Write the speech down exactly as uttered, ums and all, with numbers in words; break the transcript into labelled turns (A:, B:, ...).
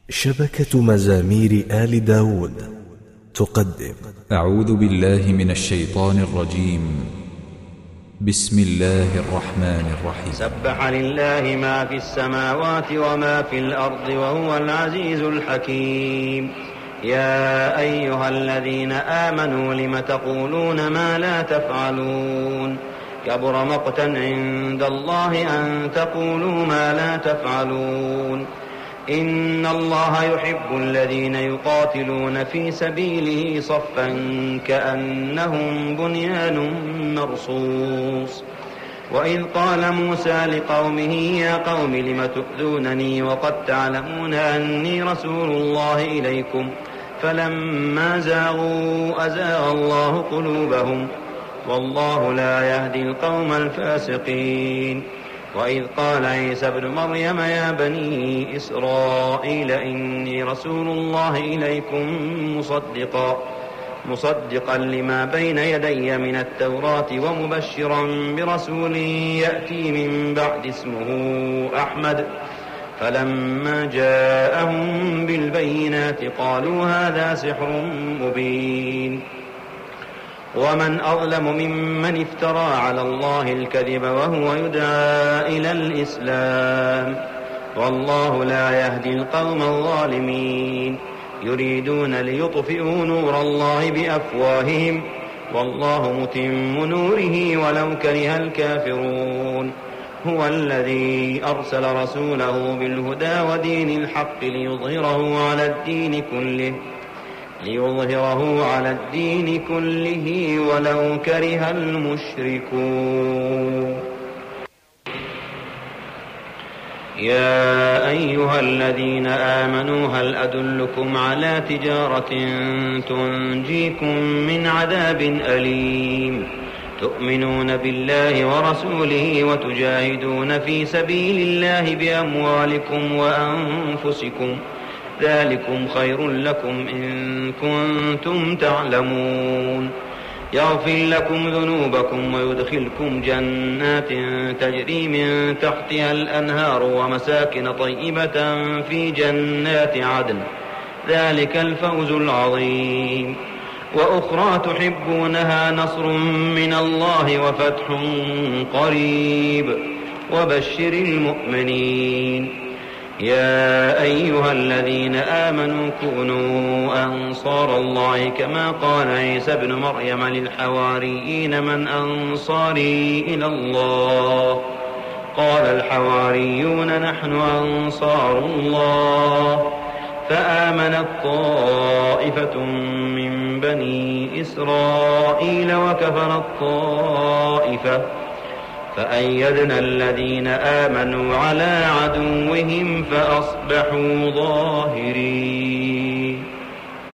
A: شبكة مزامير آل داود تقدم.
B: أعوذ بالله من الشيطان الرجيم. بسم الله الرحمن الرحيم.
C: سبح لله ما في السماوات وما في الأرض وهو العزيز الحكيم. يا أيها الذين آمنوا لم تقولون ما لا تفعلون كبر مقتا عند الله أن تقولوا ما لا تفعلون. إن الله يحب الذين يقاتلون في سبيله صفا كأنهم بنيان مرصوص. وإذ قال موسى لقومه يا قوم لم تؤذونني وقد تعلمون أني رسول الله إليكم فلما زاغوا أزاغ الله قلوبهم والله لا يهدي القوم الفاسقين. وإذ قال عيسى ابن مريم يا بني إسرائيل إني رسول الله إليكم مصدقا مصدقا لما بين يدي من التوراة ومبشرا برسول يأتي من بعد اسمه أحمد. فلما جاءهم بالبينات قالوا هذا سحر مبين. ومن أظلم ممن افترى على الله الكذب وهو يدعى إلى الإسلام والله لا يهدي القوم الظالمين. يريدون ليطفئوا نور الله بأفواههم والله متم نوره ولو كره الكافرون. هو الذي أرسل رسوله بالهدى ودين الحق ليظهره على الدين كله ليظهره على الدين كله ولو كره المشركون. يا أيها الذين آمنوا هل أدلكم على تجارة تنجيكم من عذاب أليم تؤمنون بالله ورسوله وتجاهدون في سبيل الله بأموالكم وأنفسكم ذلكم خير لكم إن كنتم تعلمون. يغفر لكم ذنوبكم ويدخلكم جنات تجري من تحتها الأنهار ومساكن طيبة في جنات عدن ذلك الفوز العظيم. وأخرى تحبونها نصر من الله وفتح قريب وبشر المؤمنين. يا أيها الذين آمنوا كونوا أنصار الله كما قال عيسى ابن مريم للحواريين من أنصاري إلى الله قال الحواريون نحن أنصار الله. فآمنت طائفة من بني إسرائيل وكفرت طائفة فأيدنا الذين آمنوا على عدوهم فأصبحوا ظاهرين.